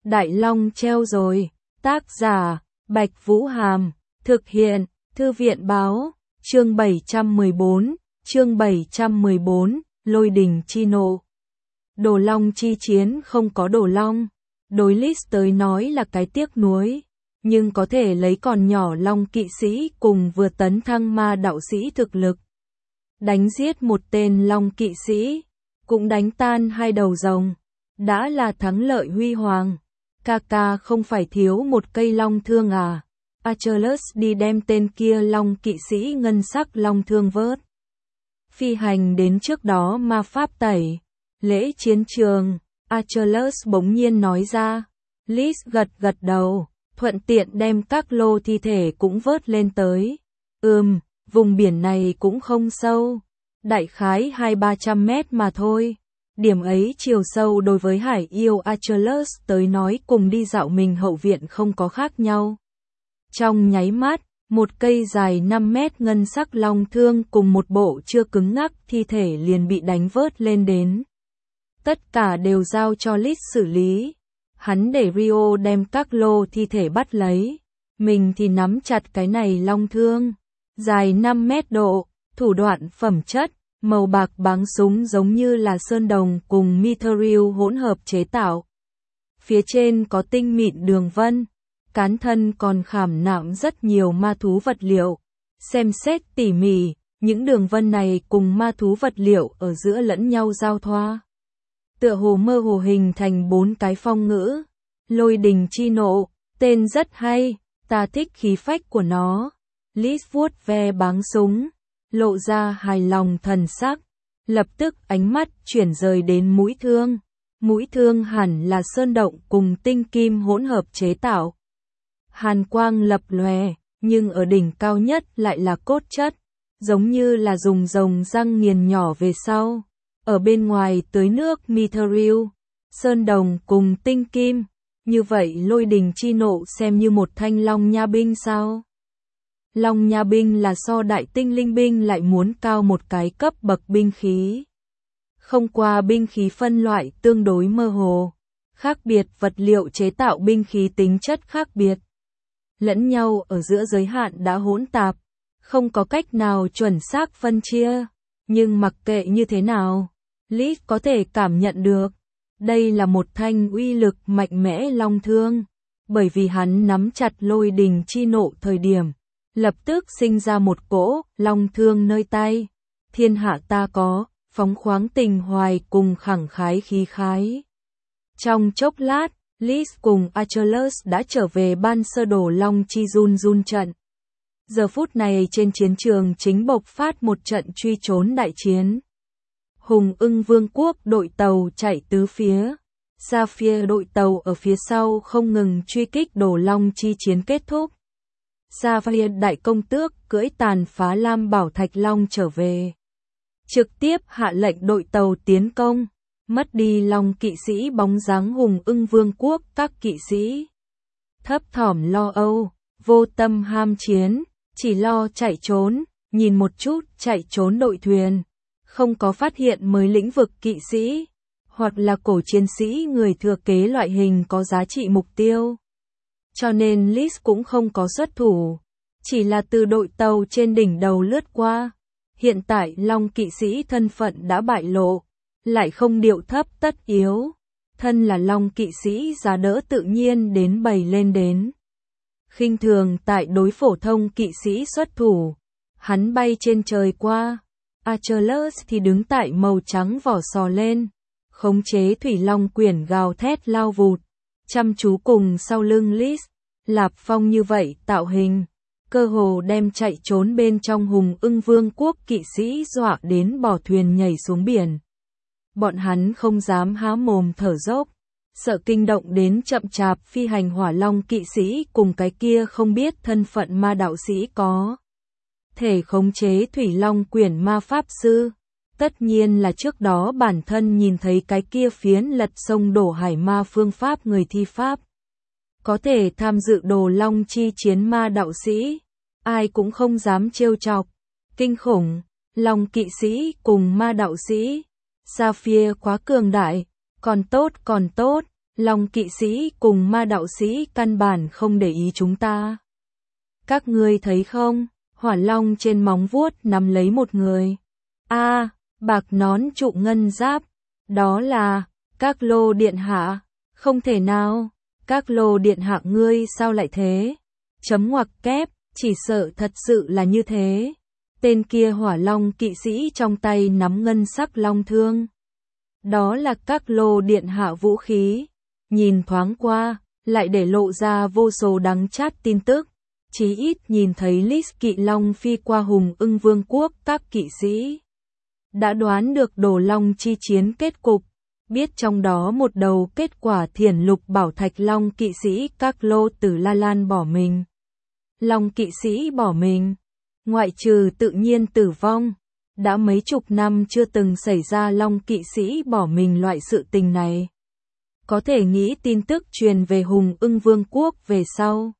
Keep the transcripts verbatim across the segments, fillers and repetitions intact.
Đại Long treo rồi. Tác giả, Bạch Vũ Hàm. Thực hiện, Thư viện Báo. Chương bảy trăm mười bốn, chương bảy trăm mười bốn, Lôi đình chi nộ. Đồ long chi chiến không có đồ long. Đối Liz tới nói là cái tiếc nuối. Nhưng có thể lấy còn nhỏ long kỵ sĩ cùng vừa tấn thăng ma đạo sĩ thực lực. Đánh giết một tên long kỵ sĩ. Cũng đánh tan hai đầu rồng. Đã là thắng lợi huy hoàng. Kaka không phải thiếu một cây long thương à. Achilles đi đem tên kia long kỵ sĩ ngân sắc long thương vớt. Phi hành đến trước đó ma pháp tẩy. Lễ chiến trường. Achilles bỗng nhiên nói ra. Liz gật gật đầu. Thuận tiện đem các lô thi thể cũng vớt lên tới. Ừm, vùng biển này cũng không sâu. Đại khái hai ba trăm mét mà thôi. Điểm ấy chiều sâu đối với hải yêu Achilles tới nói cùng đi dạo mình hậu viện không có khác nhau. Trong nháy mắt, một cây dài năm mét ngân sắc long thương cùng một bộ chưa cứng ngắc thi thể liền bị đánh vớt lên đến. Tất cả đều giao cho Liz xử lý. Hắn để Rio đem các lô thi thể bắt lấy. Mình thì nắm chặt cái này long thương. Dài năm mét độ, thủ đoạn phẩm chất, màu bạc báng súng giống như là sơn đồng cùng mithril hỗn hợp chế tạo. Phía trên có tinh mịn đường vân. Cán thân còn khảm nạm rất nhiều ma thú vật liệu. Xem xét tỉ mỉ, những đường vân này cùng ma thú vật liệu ở giữa lẫn nhau giao thoa. Tựa hồ mơ hồ hình thành bốn cái phong ngữ. Lôi đình chi nộ, tên rất hay, ta thích khí phách của nó. Liz vuốt ve báng súng, lộ ra hài lòng thần sắc. Lập tức ánh mắt chuyển rời đến mũi thương. Mũi thương hẳn là sơn động cùng tinh kim hỗn hợp chế tạo. Hàn quang lập lòe, nhưng ở đỉnh cao nhất lại là cốt chất, giống như là dùng rồng răng nghiền nhỏ về sau. Ở bên ngoài tưới nước mithril, sơn đồng cùng tinh kim, như vậy lôi đình chi nộ xem như một thanh long nha binh sao? Long nha binh là so đại tinh linh binh lại muốn cao một cái cấp bậc binh khí. Không qua binh khí phân loại tương đối mơ hồ, khác biệt vật liệu chế tạo binh khí tính chất khác biệt. Lẫn nhau ở giữa giới hạn đã hỗn tạp, không có cách nào chuẩn xác phân chia, nhưng mặc kệ như thế nào, Liz có thể cảm nhận được, đây là một thanh uy lực mạnh mẽ long thương, bởi vì hắn nắm chặt lôi đình chi nộ thời điểm, lập tức sinh ra một cỗ long thương nơi tay, thiên hạ ta có, phóng khoáng tình hoài cùng khẳng khái khí khái. Trong chốc lát, Liz cùng Achilles đã trở về ban sơ đồ long chi run run trận. Giờ phút này trên chiến trường chính bộc phát một trận truy trốn đại chiến. Hùng ưng vương quốc đội tàu chạy tứ phía. Sapphire đội tàu ở phía sau không ngừng truy kích đồ long chi chiến kết thúc. Sapphire đại công tước cưỡi tàn phá lam bảo thạch long trở về. Trực tiếp hạ lệnh đội tàu tiến công. Mất đi long kỵ sĩ bóng dáng hùng ưng vương quốc các kỵ sĩ. Thấp thỏm lo âu, vô tâm ham chiến, chỉ lo chạy trốn, nhìn một chút chạy trốn đội thuyền. Không có phát hiện mới lĩnh vực kỵ sĩ, hoặc là cổ chiến sĩ người thừa kế loại hình có giá trị mục tiêu. Cho nên Liz cũng không có xuất thủ, chỉ là từ đội tàu trên đỉnh đầu lướt qua. Hiện tại long kỵ sĩ thân phận đã bại lộ. Lại không điệu thấp tất yếu, thân là long kỵ sĩ giá đỡ tự nhiên đến bày lên đến. Khinh thường tại đối phổ thông kỵ sĩ xuất thủ, hắn bay trên trời qua, Achilles thì đứng tại màu trắng vỏ sò lên, khống chế thủy long quyển gào thét lao vụt, chăm chú cùng sau lưng Liz, Lạp Phong như vậy tạo hình, cơ hồ đem chạy trốn bên trong hùng ưng vương quốc kỵ sĩ dọa đến bỏ thuyền nhảy xuống biển. Bọn hắn không dám há mồm thở dốc, sợ kinh động đến chậm chạp phi hành hỏa long kỵ sĩ cùng cái kia không biết thân phận ma đạo sĩ có thể khống chế thủy long quyển ma pháp sư. Tất nhiên là trước đó bản thân nhìn thấy cái kia phiến lật sông đổ hải ma phương pháp người thi pháp. Có thể tham dự đồ long chi chiến ma đạo sĩ, ai cũng không dám trêu chọc. Kinh khủng, long kỵ sĩ cùng ma đạo sĩ. Sapphire quá cường đại, còn tốt còn tốt, Long kỵ sĩ cùng ma đạo sĩ căn bản không để ý chúng ta. Các ngươi thấy không, hỏa long trên móng vuốt nắm lấy một người. A, bạc nón trụ ngân giáp, đó là Các Lô điện hạ. Không thể nào, Các Lô điện hạ ngươi sao lại thế? Chấm ngoặc kép, chỉ sợ thật sự là như thế. Tên kia hỏa long kỵ sĩ trong tay nắm ngân sắc long thương. Đó là Các Lô điện hạ vũ khí. Nhìn thoáng qua, lại để lộ ra vô số đắng chát tin tức. Chí ít nhìn thấy Lis kỵ long phi qua Hùng Ưng Vương quốc, các kỵ sĩ đã đoán được Đồ Long chi chiến kết cục, biết trong đó một đầu kết quả thiền lục bảo thạch long kỵ sĩ Các Lô Tử La Lan bỏ mình. Long kỵ sĩ bỏ mình, ngoại trừ tự nhiên tử vong, đã mấy chục năm chưa từng xảy ra long kỵ sĩ bỏ mình loại sự tình này. Có thể nghĩ tin tức truyền về Hùng Ưng Vương quốc về sau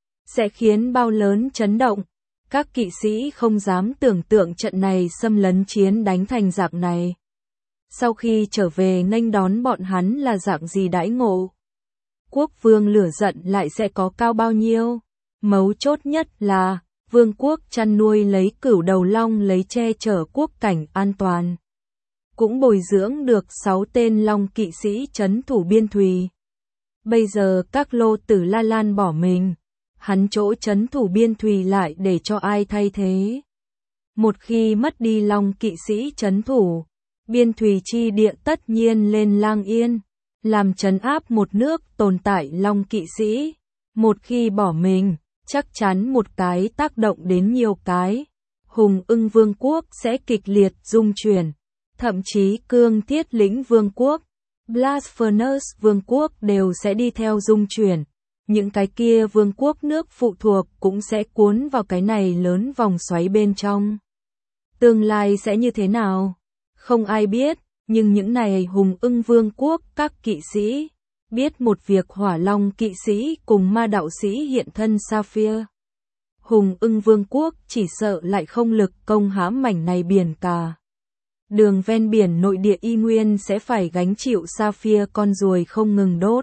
sẽ khiến bao lớn chấn động. Các kỵ sĩ không dám tưởng tượng trận này xâm lấn chiến đánh thành dạng này. Sau khi trở về nghênh đón bọn hắn là dạng gì đãi ngộ? Quốc vương lửa giận lại sẽ có cao bao nhiêu? Mấu chốt nhất là, vương quốc chăn nuôi lấy cửu đầu long lấy che chở quốc cảnh an toàn. Cũng bồi dưỡng được sáu tên long kỵ sĩ trấn thủ biên thùy. Bây giờ Các Lô Tử La Lan bỏ mình. Hắn chỗ trấn thủ biên thùy lại để cho ai thay thế? Một khi mất đi long kỵ sĩ trấn thủ, biên thùy chi địa tất nhiên lên lang yên, làm trấn áp một nước tồn tại long kỵ sĩ. Một khi bỏ mình, chắc chắn một cái tác động đến nhiều cái. Hùng Ưng Vương quốc sẽ kịch liệt rung chuyển, thậm chí Cương Thiết Lĩnh Vương quốc, Blast Furnace Vương quốc đều sẽ đi theo rung chuyển. Những cái kia vương quốc nước phụ thuộc cũng sẽ cuốn vào cái này lớn vòng xoáy bên trong. Tương lai sẽ như thế nào? Không ai biết, nhưng những này Hùng Ưng Vương quốc các kỵ sĩ biết một việc hỏa long kỵ sĩ cùng ma đạo sĩ hiện thân Sapphire. Hùng Ưng Vương quốc chỉ sợ lại không lực công hãm mảnh này biển cả. Đường ven biển nội địa y nguyên sẽ phải gánh chịu Sapphire con ruồi không ngừng đốt.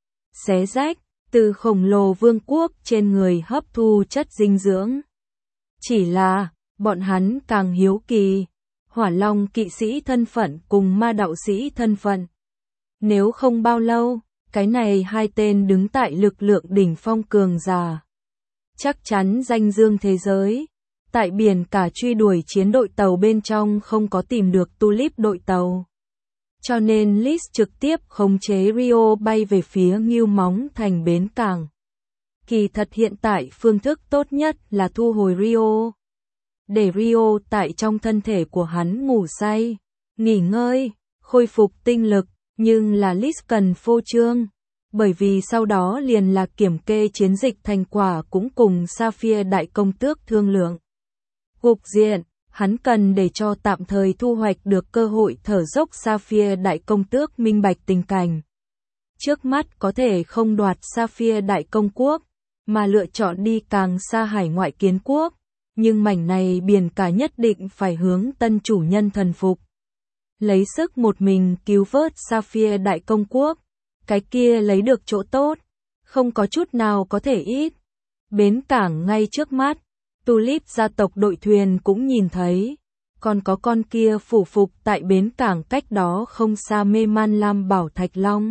Xé rách. Từ khổng lồ vương quốc trên người hấp thu chất dinh dưỡng. Chỉ là, bọn hắn càng hiếu kỳ, hỏa long kỵ sĩ thân phận cùng ma đạo sĩ thân phận. Nếu không bao lâu, cái này hai tên đứng tại lực lượng đỉnh phong cường giả. Chắc chắn danh dương thế giới. Tại biển cả truy đuổi chiến đội tàu bên trong không có tìm được Tulip đội tàu. Cho nên Lis trực tiếp khống chế Rio bay về phía Ngưu Móng thành bến cảng. Kỳ thật hiện tại phương thức tốt nhất là thu hồi Rio. Để Rio tại trong thân thể của hắn ngủ say, nghỉ ngơi, khôi phục tinh lực, nhưng là Lis cần phô trương. Bởi vì sau đó liền là kiểm kê chiến dịch thành quả cũng cùng Sapphire đại công tước thương lượng. Cục diện. Hắn cần để cho tạm thời thu hoạch được cơ hội thở dốc Sapphire đại công tước minh bạch tình cảnh. Trước mắt có thể không đoạt Sapphire đại công quốc, mà lựa chọn đi càng xa hải ngoại kiến quốc, nhưng mảnh này biển cả nhất định phải hướng tân chủ nhân thần phục. Lấy sức một mình cứu vớt Sapphire đại công quốc, cái kia lấy được chỗ tốt, không có chút nào có thể ít. Bến cảng ngay trước mắt. Tulip gia tộc đội thuyền cũng nhìn thấy, còn có con kia phủ phục tại bến cảng cách đó không xa mê man lam bảo thạch long.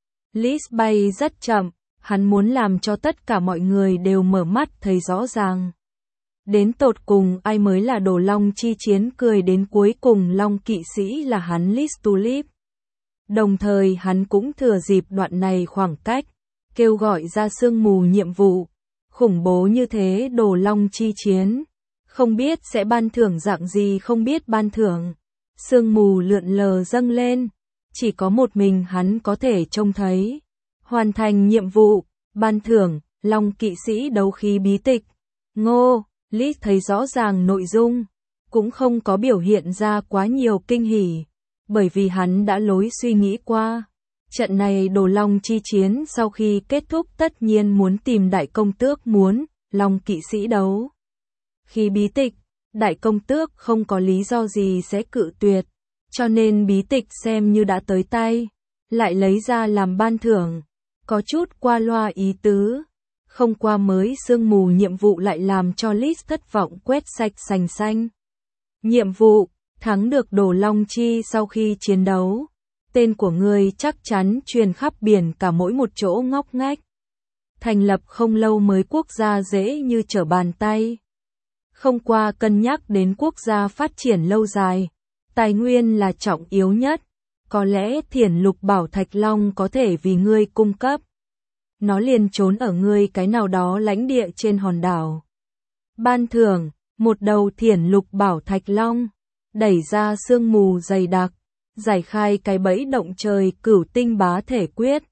Lis bay rất chậm, hắn muốn làm cho tất cả mọi người đều mở mắt thấy rõ ràng. Đến tột cùng ai mới là Đồ Long chi chiến cười đến cuối cùng long kỵ sĩ là hắn Lis Tulip. Đồng thời hắn cũng thừa dịp đoạn này khoảng cách, kêu gọi ra sương mù nhiệm vụ. Khủng bố như thế Đồ Long chi chiến, không biết sẽ ban thưởng dạng gì không biết ban thưởng. Sương mù lượn lờ dâng lên, chỉ có một mình hắn có thể trông thấy. Hoàn thành nhiệm vụ, ban thưởng, Long kỵ sĩ đấu khí bí tịch. Ngô, Lis thấy rõ ràng nội dung, cũng không có biểu hiện ra quá nhiều kinh hỉ, bởi vì hắn đã lối suy nghĩ qua. Trận này Đồ Long chi chiến sau khi kết thúc tất nhiên muốn tìm đại công tước muốn, Long kỵ sĩ đấu. Khi bí tịch, đại công tước không có lý do gì sẽ cự tuyệt, cho nên bí tịch xem như đã tới tay. lại lấy ra làm ban thưởng, có chút qua loa ý tứ. Không qua mới sương mù nhiệm vụ lại làm cho List thất vọng quét sạch sành xanh. Nhiệm vụ, thắng được Đồ Long Chi sau khi chiến đấu. Tên của ngươi chắc chắn truyền khắp biển cả mỗi một chỗ ngóc ngách. Thành lập không lâu mới quốc gia dễ như trở bàn tay. Không qua cân nhắc đến quốc gia phát triển lâu dài. Tài nguyên là trọng yếu nhất. Có lẽ Thiển Lục Bảo Thạch Long có thể vì ngươi cung cấp. Nó liền trốn ở ngươi cái nào đó lãnh địa trên hòn đảo. Ban thưởng, một đầu Thiển Lục Bảo Thạch Long. Đẩy ra sương mù dày đặc. Giải khai cái bẫy động trời cửu tinh bá thể quyết.